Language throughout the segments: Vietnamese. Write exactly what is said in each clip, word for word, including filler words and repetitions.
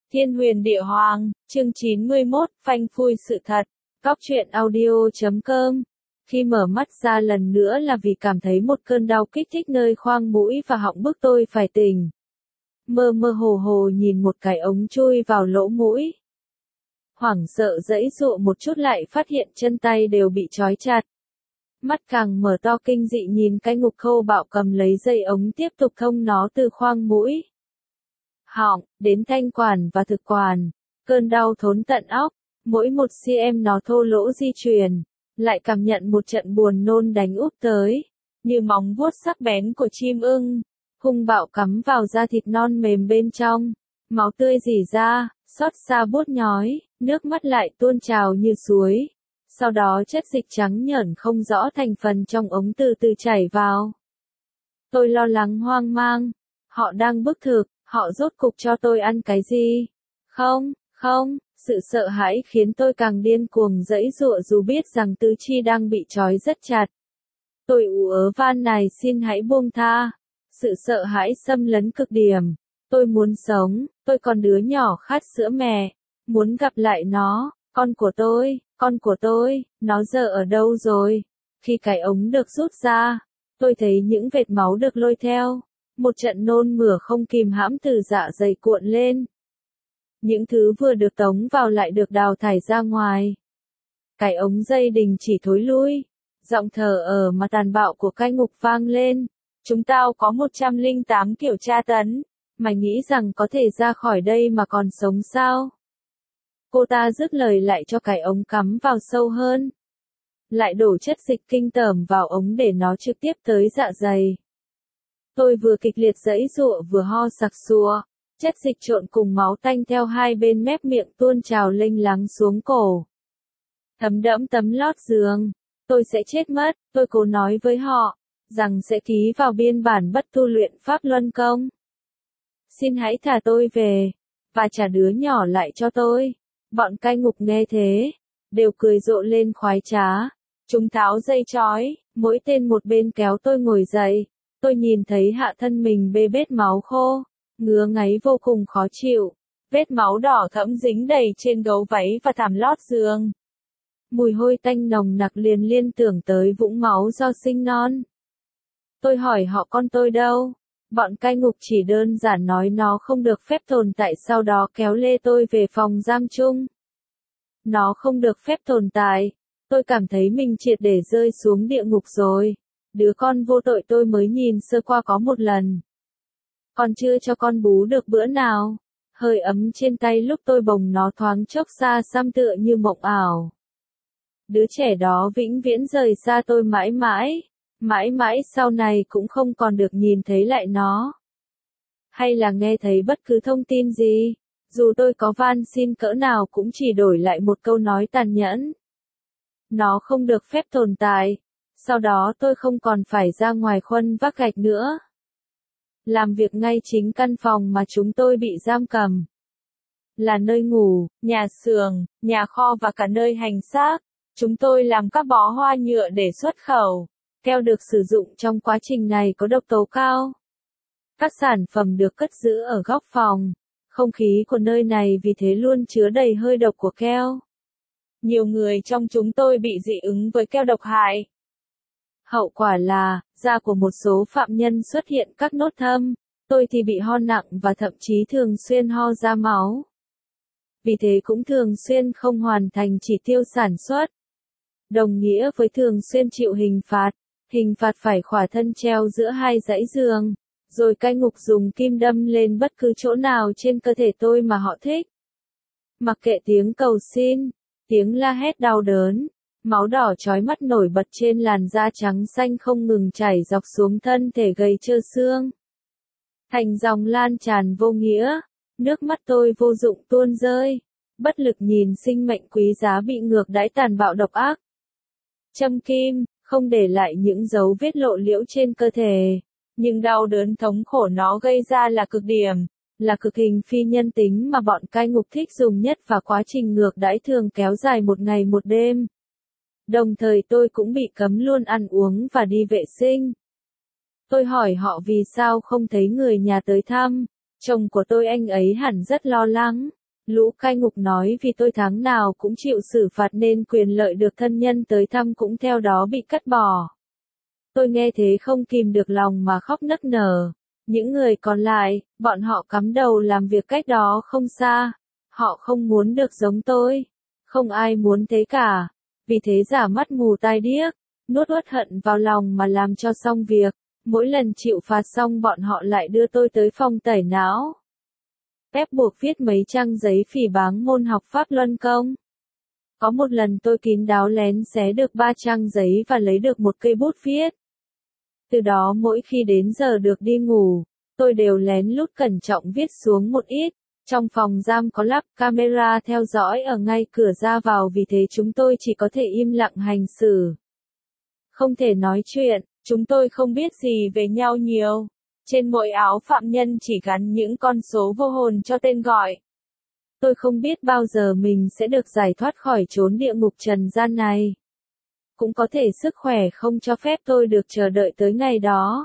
Thiên huyền địa hoàng, chương chín mươi mốt, phanh phui sự thật. Góc truyện audio chấm com. Khi mở mắt ra lần nữa là vì cảm thấy một cơn đau kích thích nơi khoang mũi và họng bức tôi phải tỉnh. Mơ mơ hồ hồ nhìn một cái ống chui vào lỗ mũi. Hoảng sợ giãy giụa một chút lại phát hiện chân tay đều bị trói chặt. Mắt càng mở to kinh dị nhìn cái ngục khâu bạo cầm lấy dây ống tiếp tục thông nó từ khoang mũi, họng, đến thanh quản và thực quản. Cơn đau thốn tận óc, mỗi một cm nó thô lỗ di chuyển, lại cảm nhận một trận buồn nôn đánh úp tới, như móng vuốt sắc bén của chim ưng, hung bạo cắm vào da thịt non mềm bên trong, máu tươi rỉ ra, xót xa buốt nhói, nước mắt lại tuôn trào như suối. Sau đó chất dịch trắng nhởn không rõ thành phần trong ống từ từ chảy vào. Tôi lo lắng hoang mang, họ đang bức thực. Họ rốt cục cho tôi ăn cái gì? Không, không, sự sợ hãi khiến tôi càng điên cuồng giãy giụa dù biết rằng tứ chi đang bị trói rất chặt. Tôi ú ớ van này xin hãy buông tha. Sự sợ hãi xâm lấn cực điểm. Tôi muốn sống, tôi còn đứa nhỏ khát sữa mẹ. Muốn gặp lại nó, con của tôi, con của tôi, nó giờ ở đâu rồi? Khi cái ống được rút ra, tôi thấy những vệt máu được lôi theo. Một trận nôn mửa không kìm hãm từ dạ dày cuộn lên. Những thứ vừa được tống vào lại được đào thải ra ngoài. Cái ống dây đình chỉ thối lui. Giọng thở ở mà tàn bạo của cai ngục vang lên. Chúng tao có một trăm lẻ tám kiểu tra tấn. Mày nghĩ rằng có thể ra khỏi đây mà còn sống sao? Cô ta dứt lời lại cho cái ống cắm vào sâu hơn. Lại đổ chất dịch kinh tởm vào ống để nó trực tiếp tới dạ dày. Tôi vừa kịch liệt giãy giụa vừa ho sặc sụa, chất dịch trộn cùng máu tanh theo hai bên mép miệng tuôn trào lênh láng xuống cổ. Thấm đẫm tấm lót giường, tôi sẽ chết mất, tôi cố nói với họ, rằng sẽ ký vào biên bản bất tu luyện pháp luân công. Xin hãy thả tôi về, và trả đứa nhỏ lại cho tôi. Bọn cai ngục nghe thế, đều cười rộ lên khoái trá. Chúng tháo dây trói, mỗi tên một bên kéo tôi ngồi dậy. Tôi nhìn thấy hạ thân mình bê bết máu khô, ngứa ngáy vô cùng khó chịu, vết máu đỏ thẫm dính đầy trên gấu váy và thảm lót giường. Mùi hôi tanh nồng nặc liền liên tưởng tới vũng máu do sinh non. Tôi hỏi họ con tôi đâu? Bọn cai ngục chỉ đơn giản nói nó không được phép tồn tại, sau đó kéo lê tôi về phòng giam chung. Nó không được phép tồn tại. Tôi cảm thấy mình triệt để rơi xuống địa ngục rồi. Đứa con vô tội tôi mới nhìn sơ qua có một lần. Còn chưa cho con bú được bữa nào. Hơi ấm trên tay lúc tôi bồng nó thoáng chốc xa xăm tựa như mộng ảo. Đứa trẻ đó vĩnh viễn rời xa tôi mãi mãi. Mãi mãi sau này cũng không còn được nhìn thấy lại nó. Hay là nghe thấy bất cứ thông tin gì. Dù tôi có van xin cỡ nào cũng chỉ đổi lại một câu nói tàn nhẫn. Nó không được phép tồn tại. Sau đó tôi không còn phải ra ngoài khuân vác gạch nữa. Làm việc ngay chính căn phòng mà chúng tôi bị giam cầm. Là nơi ngủ, nhà xưởng, nhà kho và cả nơi hành xác. Chúng tôi làm các bó hoa nhựa để xuất khẩu. Keo được sử dụng trong quá trình này có độc tố cao. Các sản phẩm được cất giữ ở góc phòng. Không khí của nơi này vì thế luôn chứa đầy hơi độc của keo. Nhiều người trong chúng tôi bị dị ứng với keo độc hại. Hậu quả là, da của một số phạm nhân xuất hiện các nốt thâm, tôi thì bị ho nặng và thậm chí thường xuyên ho ra máu. Vì thế cũng thường xuyên không hoàn thành chỉ tiêu sản xuất. Đồng nghĩa với thường xuyên chịu hình phạt, hình phạt phải khỏa thân treo giữa hai dãy giường, rồi cai ngục dùng kim đâm lên bất cứ chỗ nào trên cơ thể tôi mà họ thích. Mặc kệ tiếng cầu xin, tiếng la hét đau đớn. Máu đỏ chói mắt nổi bật trên làn da trắng xanh không ngừng chảy dọc xuống thân thể gầy trơ xương. Thành dòng lan tràn vô nghĩa, nước mắt tôi vô dụng tuôn rơi, bất lực nhìn sinh mệnh quý giá bị ngược đãi tàn bạo độc ác. Châm kim, không để lại những dấu vết lộ liễu trên cơ thể, nhưng đau đớn thống khổ nó gây ra là cực điểm, là cực hình phi nhân tính mà bọn cai ngục thích dùng nhất và quá trình ngược đãi thường kéo dài một ngày một đêm. Đồng thời tôi cũng bị cấm luôn ăn uống và đi vệ sinh. Tôi hỏi họ vì sao không thấy người nhà tới thăm, chồng của tôi anh ấy hẳn rất lo lắng. Lũ cai ngục nói vì tôi tháng nào cũng chịu xử phạt nên quyền lợi được thân nhân tới thăm cũng theo đó bị cắt bỏ. Tôi nghe thế không kìm được lòng mà khóc nức nở. Những người còn lại, bọn họ cắm đầu làm việc cách đó không xa. Họ không muốn được giống tôi. Không ai muốn thế cả. Vì thế giả mắt mù tai điếc, nuốt uất hận vào lòng mà làm cho xong việc. Mỗi lần chịu phạt xong bọn họ lại đưa tôi tới phòng tẩy não. Ép buộc viết mấy trang giấy phỉ báng môn học Pháp Luân Công. Có một lần tôi kín đáo lén xé được ba trang giấy và lấy được một cây bút viết. Từ đó mỗi khi đến giờ được đi ngủ, tôi đều lén lút cẩn trọng viết xuống một ít. Trong phòng giam có lắp camera theo dõi ở ngay cửa ra vào vì thế chúng tôi chỉ có thể im lặng hành xử. Không thể nói chuyện, chúng tôi không biết gì về nhau nhiều. Trên mỗi áo phạm nhân chỉ gắn những con số vô hồn cho tên gọi. Tôi không biết bao giờ mình sẽ được giải thoát khỏi chốn địa ngục trần gian này. Cũng có thể sức khỏe không cho phép tôi được chờ đợi tới ngày đó.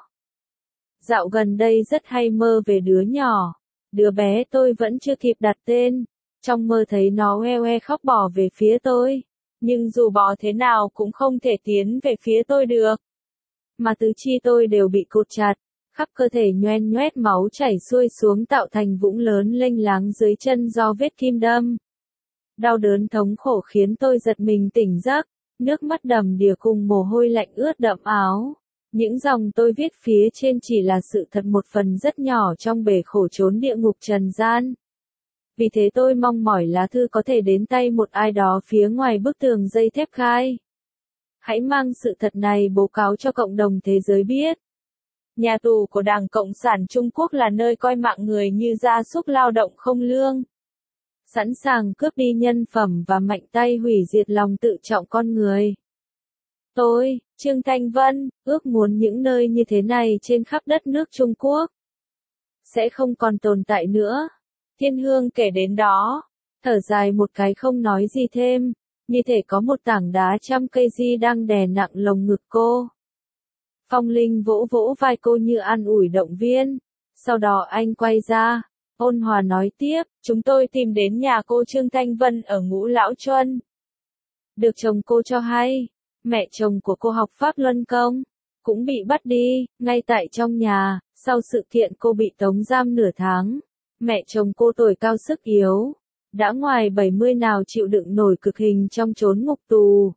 Dạo gần đây rất hay mơ về đứa nhỏ. Đứa bé tôi vẫn chưa kịp đặt tên. Trong mơ thấy nó oe oe khóc bò về phía tôi. Nhưng dù bò thế nào cũng không thể tiến về phía tôi được. Mà tứ chi tôi đều bị cột chặt. Khắp cơ thể nhoen nhoét máu chảy xuôi xuống tạo thành vũng lớn lênh láng dưới chân do vết kim đâm. Đau đớn thống khổ khiến tôi giật mình tỉnh giấc, nước mắt đầm đìa cùng mồ hôi lạnh ướt đẫm áo. Những dòng tôi viết phía trên chỉ là sự thật một phần rất nhỏ trong bể khổ chốn địa ngục trần gian. Vì thế tôi mong mỏi lá thư có thể đến tay một ai đó phía ngoài bức tường dây thép gai. Hãy mang sự thật này bố cáo cho cộng đồng thế giới biết. Nhà tù của Đảng Cộng sản Trung Quốc là nơi coi mạng người như gia súc lao động không lương. Sẵn sàng cướp đi nhân phẩm và mạnh tay hủy diệt lòng tự trọng con người. Tôi, Trương Thanh Vân, ước muốn những nơi như thế này trên khắp đất nước Trung Quốc sẽ không còn tồn tại nữa. Thiên Hương kể đến đó, thở dài một cái không nói gì thêm, như thể có một tảng đá trăm cây di đang đè nặng lồng ngực cô. Phong Linh vỗ vỗ vai cô như an ủi động viên. Sau đó anh quay ra, ôn hòa nói tiếp, chúng tôi tìm đến nhà cô Trương Thanh Vân ở Ngũ Lão Chuân. Được chồng cô cho hay, mẹ chồng của cô học Pháp Luân Công, cũng bị bắt đi, ngay tại trong nhà, sau sự kiện cô bị tống giam nửa tháng. Mẹ chồng cô tuổi cao sức yếu, đã ngoài bảy mươi nào chịu đựng nổi cực hình trong chốn ngục tù.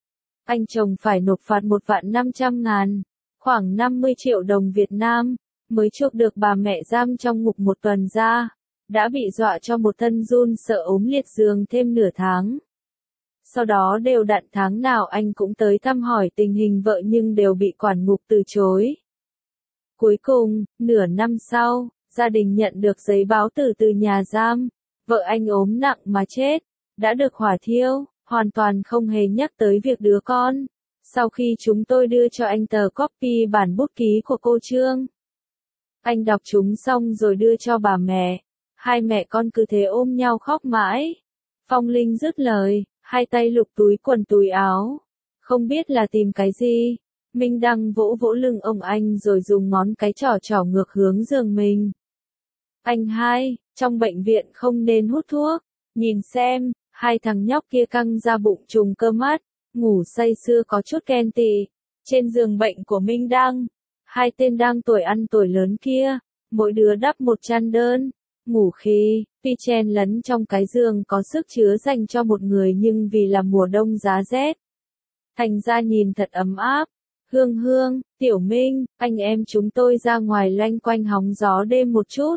Anh chồng phải nộp phạt một vạn năm trăm ngàn, khoảng năm mươi triệu đồng Việt Nam, mới chuộc được bà mẹ giam trong ngục một tuần ra, đã bị dọa cho một thân run sợ ốm liệt giường thêm nửa tháng. Sau đó đều đặn tháng nào anh cũng tới thăm hỏi tình hình vợ nhưng đều bị quản ngục từ chối. Cuối cùng, nửa năm sau, gia đình nhận được giấy báo tử từ nhà giam, vợ anh ốm nặng mà chết, đã được hỏa thiêu, hoàn toàn không hề nhắc tới việc đứa con. Sau khi chúng tôi đưa cho anh tờ copy bản bút ký của cô Trương, anh đọc chúng xong rồi đưa cho bà mẹ, hai mẹ con cứ thế ôm nhau khóc mãi. Phong Linh dứt lời, hai tay lục túi quần túi áo, không biết là tìm cái gì. Minh Đăng vỗ vỗ lưng ông anh rồi dùng ngón cái trỏ trỏ ngược hướng giường mình. Anh hai, trong bệnh viện không nên hút thuốc, nhìn xem, hai thằng nhóc kia căng ra bụng trùng cơ mắt, ngủ say sưa có chút ghen tị. Trên giường bệnh của Minh Đăng, hai tên đang tuổi ăn tuổi lớn kia, mỗi đứa đắp một chăn đơn, ngủ khi, tuy chen lấn trong cái giường có sức chứa dành cho một người nhưng vì là mùa đông giá rét, thành ra nhìn thật ấm áp. Hương Hương, Tiểu Minh, anh em chúng tôi ra ngoài loanh quanh hóng gió đêm một chút.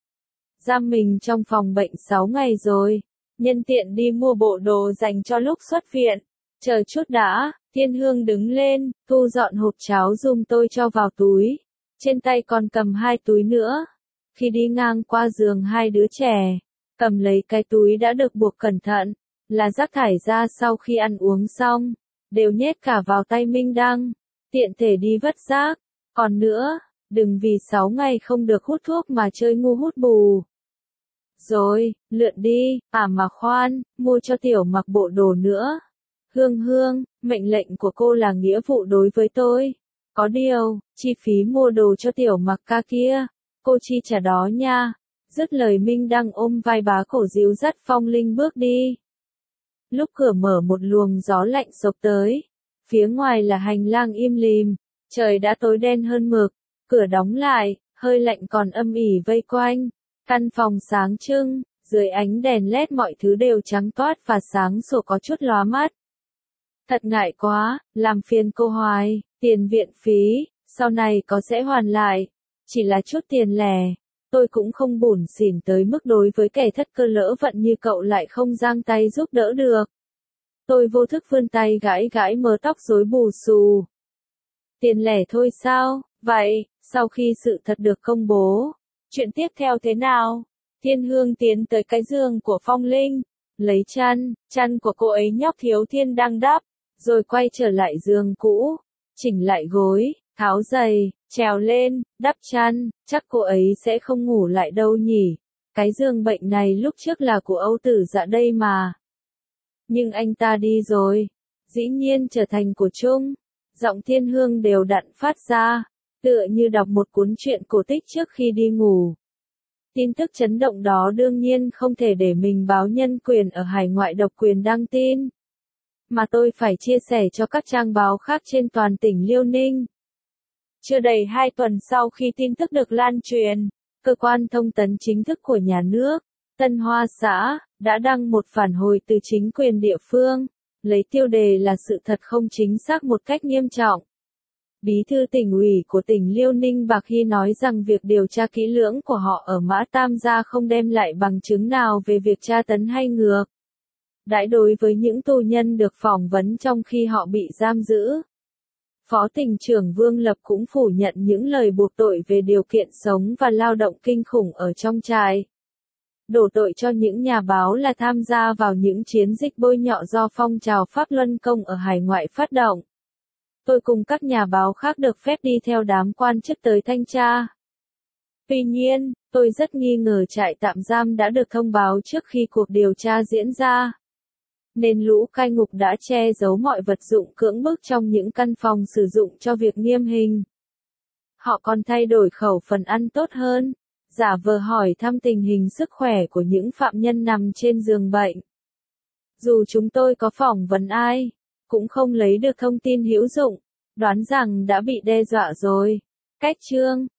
Giam mình trong phòng bệnh sáu ngày rồi, nhân tiện đi mua bộ đồ dành cho lúc xuất viện. Chờ chút đã, Thiên Hương đứng lên, thu dọn hộp cháo giùm tôi cho vào túi. Trên tay còn cầm hai túi nữa. Khi đi ngang qua giường hai đứa trẻ, cầm lấy cái túi đã được buộc cẩn thận, là rác thải ra sau khi ăn uống xong, đều nhét cả vào tay Minh Đăng, tiện thể đi vất rác. Còn nữa, đừng vì sáu ngày không được hút thuốc mà chơi ngu hút bù. Rồi, lượn đi, à mà khoan, mua cho Tiểu Mặc bộ đồ nữa. Hương Hương, mệnh lệnh của cô là nghĩa vụ đối với tôi. Có điều, chi phí mua đồ cho Tiểu Mặc ca kia, cô chi trả đó nha. Dứt lời Minh Đăng ôm vai bá cổ dìu dắt Phong Linh bước đi. Lúc cửa mở một luồng gió lạnh xộc tới. Phía ngoài là hành lang im lìm, trời đã tối đen hơn mực, cửa đóng lại, hơi lạnh còn âm ỉ vây quanh. Căn phòng sáng trưng, dưới ánh đèn led mọi thứ đều trắng toát và sáng sủa có chút lóa mắt. Thật ngại quá, làm phiền cô hoài, tiền viện phí, sau này có sẽ hoàn lại. Chỉ là chút tiền lẻ, tôi cũng không bủn xỉn tới mức đối với kẻ thất cơ lỡ vận như cậu lại không giang tay giúp đỡ được. Tôi vô thức vươn tay gãi gãi mớ tóc rối bù xù. Tiền lẻ thôi sao? Vậy, sau khi sự thật được công bố, chuyện tiếp theo thế nào? Thiên Hương tiến tới cái giường của Phong Linh, lấy chăn, chăn của cô ấy nhóc Thiếu Thiên đang đắp, rồi quay trở lại giường cũ, chỉnh lại gối, tháo giày, trèo lên, đắp chăn, chắc cô ấy sẽ không ngủ lại đâu nhỉ. Cái giường bệnh này lúc trước là của Âu Tử Dạ đây mà. Nhưng anh ta đi rồi, dĩ nhiên trở thành của Trung. Giọng Thiên Hương đều đặn phát ra, tựa như đọc một cuốn truyện cổ tích trước khi đi ngủ. Tin tức chấn động đó đương nhiên không thể để mình báo nhân quyền ở hải ngoại độc quyền đăng tin, mà tôi phải chia sẻ cho các trang báo khác trên toàn tỉnh Liêu Ninh. Chưa đầy hai tuần sau khi tin tức được lan truyền, cơ quan thông tấn chính thức của nhà nước, Tân Hoa xã, đã đăng một phản hồi từ chính quyền địa phương, lấy tiêu đề là sự thật không chính xác một cách nghiêm trọng. Bí thư tỉnh ủy của tỉnh Liêu Ninh Bạc Hy nói rằng việc điều tra kỹ lưỡng của họ ở Mã Tam Gia không đem lại bằng chứng nào về việc tra tấn hay ngược đãi đối với những tù nhân được phỏng vấn trong khi họ bị giam giữ. Phó tỉnh trưởng Vương Lập cũng phủ nhận những lời buộc tội về điều kiện sống và lao động kinh khủng ở trong trại. Đổ tội cho những nhà báo là tham gia vào những chiến dịch bôi nhọ do phong trào Pháp Luân Công ở hải ngoại phát động. Tôi cùng các nhà báo khác được phép đi theo đám quan chức tới thanh tra. Tuy nhiên, tôi rất nghi ngờ trại tạm giam đã được thông báo trước khi cuộc điều tra diễn ra. Nên lũ cai ngục đã che giấu mọi vật dụng cưỡng bức trong những căn phòng sử dụng cho việc nghiêm hình. Họ còn thay đổi khẩu phần ăn tốt hơn, giả vờ hỏi thăm tình hình sức khỏe của những phạm nhân nằm trên giường bệnh. Dù chúng tôi có phỏng vấn ai, cũng không lấy được thông tin hữu dụng, đoán rằng đã bị đe dọa rồi. Cách chương